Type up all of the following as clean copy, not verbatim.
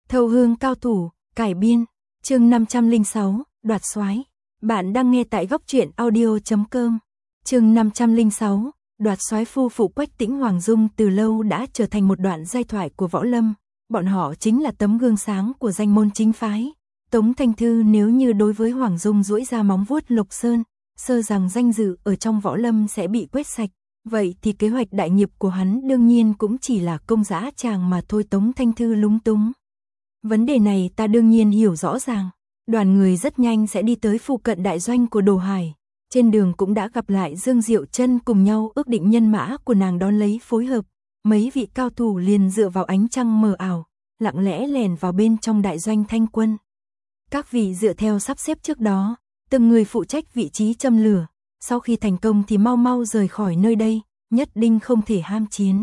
Thâu hương cao thủ, cải biên, chương 506, đoạt soái. Bạn đang nghe tại góc truyện audio.com. Chương 506, đoạt soái. Phu phụ Quách Tĩnh Hoàng Dung từ lâu đã trở thành một đoạn giai thoại của võ lâm, bọn họ chính là tấm gương sáng của danh môn chính phái. Tống Thanh Thư nếu như đối với Hoàng Dung duỗi ra móng vuốt Lục Sơn, sơ rằng danh dự ở trong võ lâm sẽ bị quét sạch, vậy thì kế hoạch đại nghiệp của hắn đương nhiên cũng chỉ là công dã tràng mà thôi. Tống Thanh Thư lúng túng. Vấn đề này ta đương nhiên hiểu rõ ràng. Đoàn người rất nhanh sẽ đi tới phụ cận đại doanh của Đồ Hải. Trên đường cũng đã gặp lại Dương Diệu Chân, cùng nhau ước định nhân mã của nàng đón lấy phối hợp. Mấy vị cao thủ liền dựa vào ánh trăng mờ ảo, lặng lẽ lèn vào bên trong đại doanh Thanh quân. Các vị dựa theo sắp xếp trước đó, từng người phụ trách vị trí châm lửa. Sau khi thành công thì mau mau rời khỏi nơi đây, nhất định không thể ham chiến.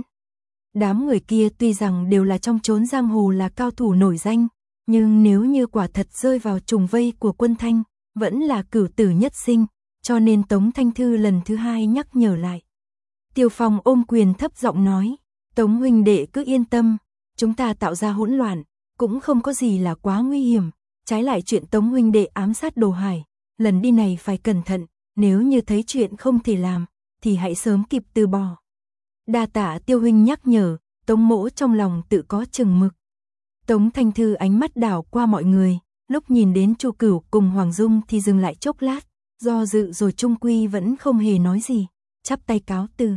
Đám người kia tuy rằng đều là trong chốn giang hồ là cao thủ nổi danh, nhưng nếu như quả thật rơi vào trùng vây của quân Thanh, vẫn là cửu tử nhất sinh, cho nên Tống Thanh Thư lần thứ hai nhắc nhở lại. Tiêu Phong ôm quyền thấp giọng nói, Tống huynh đệ cứ yên tâm, chúng ta tạo ra hỗn loạn, cũng không có gì là quá nguy hiểm, trái lại chuyện Tống huynh đệ ám sát Đồ Hải, lần đi này phải cẩn thận, nếu như thấy chuyện không thể làm, thì hãy sớm kịp từ bỏ. Đa tạ Tiêu huynh nhắc nhở, Tống mỗ trong lòng tự có chừng mực. Tống Thanh Thư ánh mắt đảo qua mọi người, lúc nhìn đến Chu Cửu cùng Hoàng Dung thì dừng lại chốc lát, do dự rồi chung quy vẫn không hề nói gì, chắp tay cáo từ.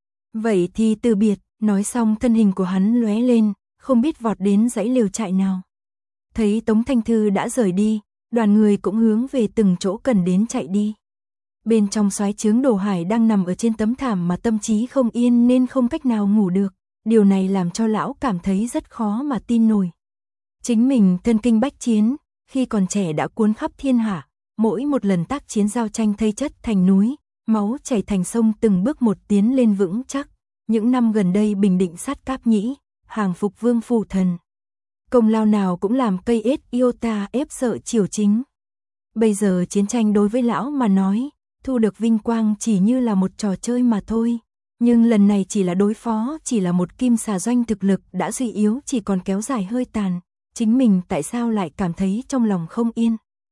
Vậy thì từ biệt, nói xong thân hình của hắn lóe lên, không biết vọt đến dãy lều trại nào. Thấy Tống Thanh Thư đã rời đi, đoàn người cũng hướng về từng chỗ cần đến chạy đi. Bên trong soái trướng Đồ Hải đang nằm ở trên tấm thảm mà tâm trí không yên nên không cách nào ngủ được. Điều này làm cho lão cảm thấy rất khó mà tin nổi. Chính mình thân kinh bách chiến, khi còn trẻ đã cuốn khắp thiên hạ, mỗi một lần tác chiến giao tranh thây chất thành núi, máu chảy thành sông, từng bước một tiến lên vững chắc. Những năm gần đây bình định sát Cáp Nhĩ, hàng phục Vương Phủ Thần. Công lao nào cũng làm cây ết iota ép sợ triều chính. Bây giờ chiến tranh đối với lão mà nói, thu được vinh quang chỉ như là một trò chơi mà thôi. Nhưng lần này chỉ là đối phó, chỉ là một kim xà doanh thực lực đã suy yếu, chỉ còn kéo dài hơi tàn. Chính mình tại sao lại cảm thấy trong lòng không yên.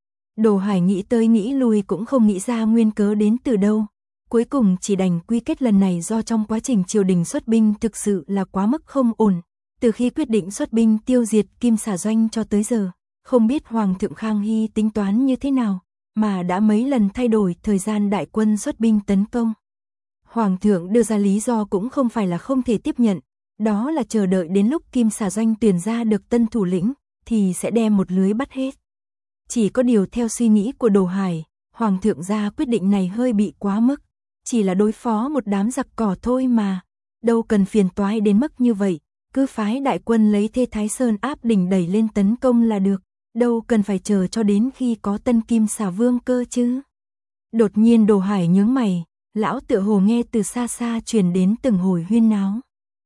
Đồ Hải nghĩ tới nghĩ lui cũng không nghĩ ra nguyên cớ đến từ đâu. Cuối cùng chỉ đành quy kết lần này do trong quá trình triều đình xuất binh thực sự là quá mức không ổn. Từ khi quyết định xuất binh tiêu diệt kim xà doanh cho tới giờ, không biết Hoàng thượng Khang Hy tính toán như thế nào, mà đã mấy lần thay đổi thời gian đại quân xuất binh tấn công. Hoàng thượng đưa ra lý do cũng không phải là không thể tiếp nhận, đó là chờ đợi đến lúc kim xà doanh tuyển ra được tân thủ lĩnh, thì sẽ đem một lưới bắt hết. Chỉ có điều theo suy nghĩ của Đồ Hải, Hoàng thượng ra quyết định này hơi bị quá mức, chỉ là đối phó một đám giặc cỏ thôi mà, đâu cần phiền toái đến mức như vậy, cứ phái đại quân lấy Thê Thái Sơn áp đỉnh đẩy lên tấn công là được, đâu cần phải chờ cho đến khi có tân kim xà vương cơ chứ. Đột nhiên Đồ Hải nhướng mày, lão tựa hồ nghe từ xa xa truyền đến từng hồi huyên náo.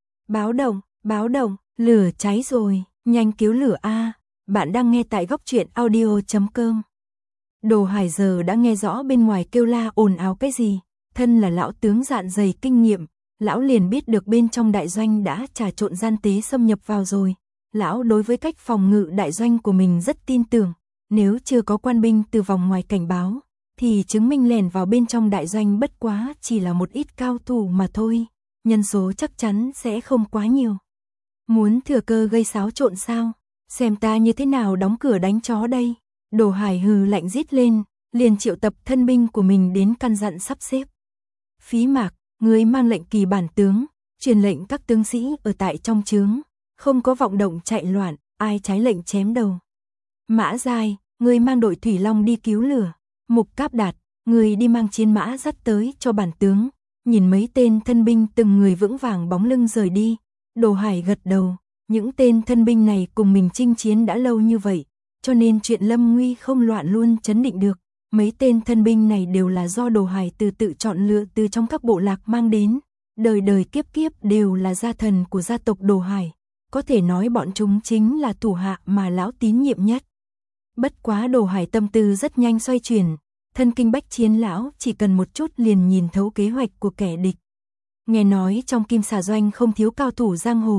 Báo động, lửa cháy rồi, nhanh cứu lửa a. Bạn đang nghe tại góc truyện audio.com. Đồ Hải giờ đã nghe rõ bên ngoài kêu la ồn ào cái gì, thân là lão tướng dạn dày kinh nghiệm, lão liền biết được bên trong đại doanh đã trà trộn gian tế xâm nhập vào rồi. Lão đối với cách phòng ngự đại doanh của mình rất tin tưởng, nếu chưa có quan binh từ vòng ngoài cảnh báo, thì chứng minh lèn vào bên trong đại doanh bất quá chỉ là một ít cao thủ mà thôi, nhân số chắc chắn sẽ không quá nhiều. Muốn thừa cơ gây xáo trộn sao? Xem ta như thế nào đóng cửa đánh chó đây. Đồ Hải hừ lạnh rít lên, liền triệu tập thân binh của mình đến căn dặn sắp xếp. Phí Mạc, người mang lệnh kỳ bản tướng, truyền lệnh các tướng sĩ ở tại trong trướng, không có vọng động chạy loạn, ai trái lệnh chém đầu. Mã Giai, người mang đội thủy long đi cứu lửa. Mục Cáp Đạt, người đi mang chiến mã dắt tới cho bản tướng. Nhìn mấy tên thân binh từng người vững vàng bóng lưng rời đi, Đồ Hải gật đầu. Những tên thân binh này cùng mình chinh chiến đã lâu như vậy, cho nên chuyện lâm nguy không loạn luôn chấn định được. Mấy tên thân binh này đều là do Đồ Hải tự chọn lựa từ trong các bộ lạc mang đến, đời đời kiếp kiếp đều là gia thần của gia tộc Đồ Hải, có thể nói bọn chúng chính là thủ hạ mà lão tín nhiệm nhất. Bất quá Đồ Hải tâm tư rất nhanh xoay chuyển, thân kinh bách chiến lão chỉ cần một chút liền nhìn thấu kế hoạch của kẻ địch. Nghe nói trong kim xà doanh không thiếu cao thủ giang hồ,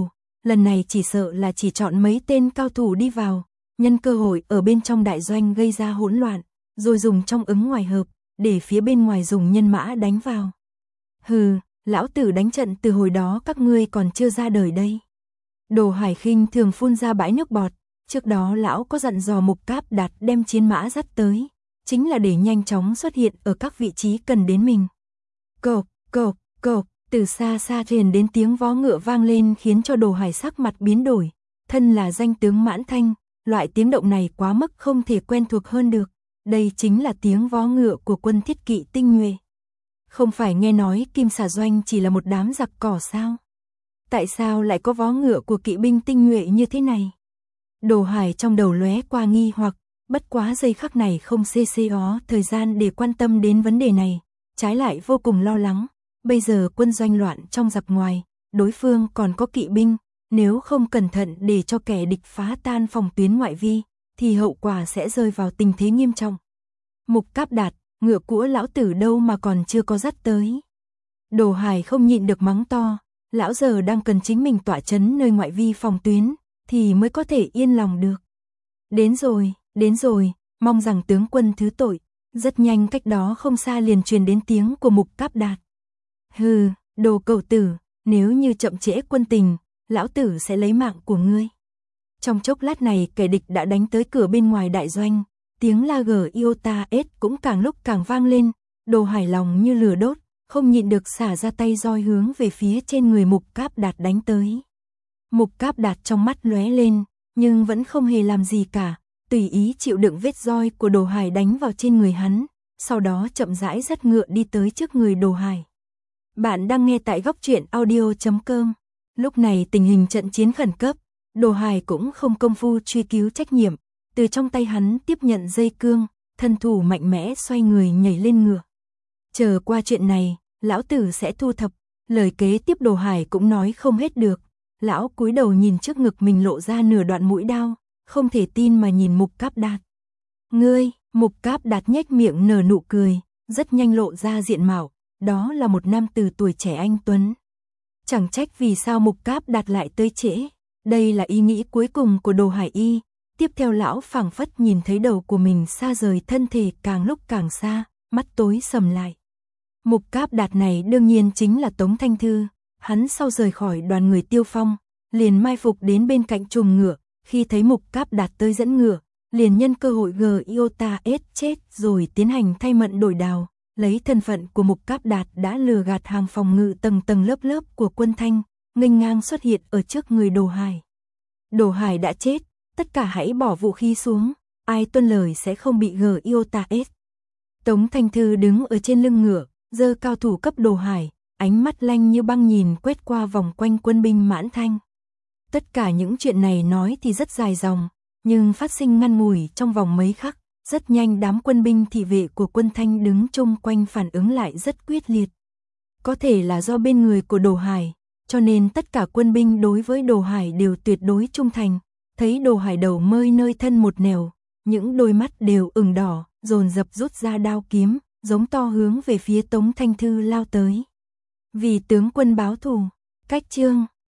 lần này chỉ sợ là chỉ chọn mấy tên cao thủ đi vào, nhân cơ hội ở bên trong đại doanh gây ra hỗn loạn, rồi dùng trong ứng ngoài hợp, để phía bên ngoài dùng nhân mã đánh vào. Hừ, lão tử đánh trận từ hồi đó các ngươi còn chưa ra đời đây. Đồ Hải khinh thường phun ra bãi nước bọt, trước đó lão có dặn dò Mục Cáp Đạt đem chiến mã dắt tới, chính là để nhanh chóng xuất hiện ở các vị trí cần đến mình. Cộp, cộp, cộp, từ xa xa truyền đến tiếng vó ngựa vang lên khiến cho Đồ Hải sắc mặt biến đổi, thân là danh tướng Mãn Thanh, loại tiếng động này quá mức không thể quen thuộc hơn được, đây chính là tiếng vó ngựa của quân thiết kỵ tinh nhuệ. Không phải nghe nói Kim Xà Doanh chỉ là một đám giặc cỏ sao? Tại sao lại có vó ngựa của kỵ binh tinh nhuệ như thế này? Đồ Hải trong đầu lóe qua nghi hoặc, bất quá giây khắc này không có thời gian để quan tâm đến vấn đề này, trái lại vô cùng lo lắng. Bây giờ quân doanh loạn trong giặc ngoài, đối phương còn có kỵ binh, nếu không cẩn thận để cho kẻ địch phá tan phòng tuyến ngoại vi, thì hậu quả sẽ rơi vào tình thế nghiêm trọng. Mục Cáp Đạt, ngựa của lão tử đâu mà còn chưa có dắt tới. Đồ Hải không nhịn được mắng to, lão giờ đang cần chính mình tỏa chấn nơi ngoại vi phòng tuyến, thì mới có thể yên lòng được. Đến rồi, mong rằng tướng quân thứ tội. Rất nhanh cách đó không xa liền truyền đến tiếng của Mục Cáp Đạt. Hừ, đồ cẩu tử, nếu như chậm trễ quân tình, lão tử sẽ lấy mạng của ngươi. Trong chốc lát này kẻ địch đã đánh tới cửa bên ngoài đại doanh, tiếng la gờ iota s cũng càng lúc càng vang lên, Đồ Hải lòng như lửa đốt, không nhịn được xả ra tay roi hướng về phía trên người Mục Cáp Đạt đánh tới. Mục Cáp Đạt trong mắt lóe lên, nhưng vẫn không hề làm gì cả, tùy ý chịu đựng vết roi của Đồ Hải đánh vào trên người hắn, sau đó chậm rãi dắt ngựa đi tới trước người Đồ Hải. Bạn đang nghe tại góc truyện audio.com. Lúc này tình hình trận chiến khẩn cấp, Đồ Hải cũng không công phu truy cứu trách nhiệm, từ trong tay hắn tiếp nhận dây cương, thân thủ mạnh mẽ xoay người nhảy lên ngựa. Chờ qua chuyện này, lão tử sẽ thu thập, lời kế tiếp Đồ Hải cũng nói không hết được. Lão cúi đầu nhìn trước ngực mình lộ ra nửa đoạn mũi đao, không thể tin mà nhìn Mục Cáp Đạt. Ngươi, Mục Cáp Đạt nhếch miệng nở nụ cười, rất nhanh lộ ra diện mạo, đó là một nam tử tuổi trẻ anh tuấn. Chẳng trách vì sao Mục Cáp Đạt lại tới trễ, đây là ý nghĩ cuối cùng của Đồ Hải y. Tiếp theo lão phảng phất nhìn thấy đầu của mình xa rời thân thể càng lúc càng xa, mắt tối sầm lại. Mục Cáp Đạt này đương nhiên chính là Tống Thanh Thư, hắn sau rời khỏi đoàn người Tiêu Phong, liền mai phục đến bên cạnh trùng ngựa, khi thấy Mục Cáp Đạt tới dẫn ngựa, liền nhân cơ hội iota s chết rồi tiến hành thay mận đổi đào, lấy thân phận của Mục Cáp Đạt đã lừa gạt hàng phòng ngự tầng tầng lớp lớp của quân Thanh, nghênh ngang xuất hiện ở trước người Đồ Hải. Đồ Hải đã chết, tất cả hãy bỏ vũ khí xuống, ai tuân lời sẽ không bị iota s. Tống Thanh Thư đứng ở trên lưng ngựa, giơ cao thủ cấp Đồ Hải, ánh mắt lanh như băng nhìn quét qua vòng quanh quân binh Mãn Thanh. Tất cả những chuyện này nói thì rất dài dòng, nhưng phát sinh ngắn ngủi trong vòng mấy khắc, rất nhanh đám quân binh thị vệ của quân Thanh đứng chung quanh phản ứng lại rất quyết liệt. Có thể là do bên người của Đồ Hải, cho nên tất cả quân binh đối với Đồ Hải đều tuyệt đối trung thành, thấy Đồ Hải đầu mơi nơi thân một nẻo, những đôi mắt đều ửng đỏ, dồn dập rút ra đao kiếm, giống to hướng về phía Tống Thanh Thư lao tới. Vì tướng quân báo thù, cách chương